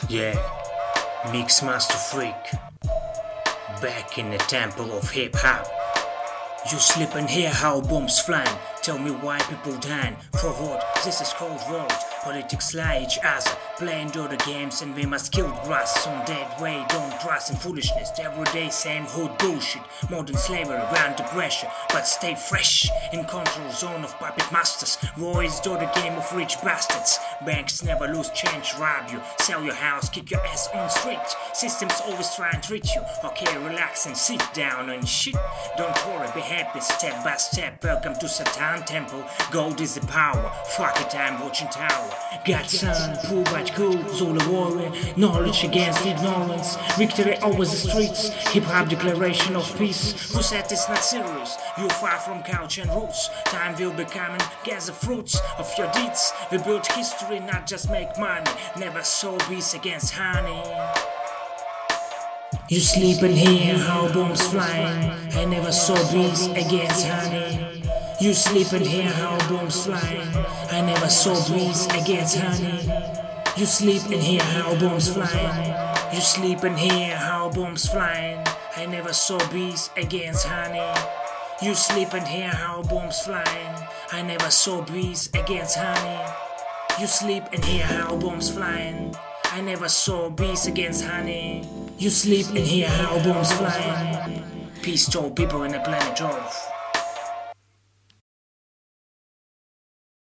Yeah, Mixmaster Freak, back in the temple of hip hop. You sleep and hear how bombs flying. Tell me why people dying. For what? This is cold world. Politics lie each other, playing dirty games, and we must kill grass on that way. Don't trust in foolishness. Everyday same hood bullshit. Modern slavery, under pressure, but stay fresh. In control zone of puppet masters. War is dirty game of rich bastards. Banks never lose change, rob you, sell your house, kick your ass on street. Systems always try and treat you. Okay, relax and sit down and shit. Don't worry, be happy, step by step. Welcome to Satan Temple. Gold is the power. Fuck it, I'm watching tower. Godson, poor but cool, Zulu warrior. Knowledge against ignorance. Victory over the streets. Hip hop declaration of peace. Who said it's not serious? You're far from couch and roots. Time will be coming. Gather fruits of your deeds. We build history, not just make money. Never saw peace against honey. You sleep and hear how bombs flying. I never saw bees against honey. You sleep and hear how bombs flying. I never saw breeze against honey. You sleep and hear how bombs flying. You sleep and hear how bombs flying. I never saw bees against honey. You sleep and hear how bombs flying. I never saw bees against honey. You sleep and hear how bombs flying. I never saw bees against honey. You sleep and hear how bombs flying. Peace to all people in the planet Earth.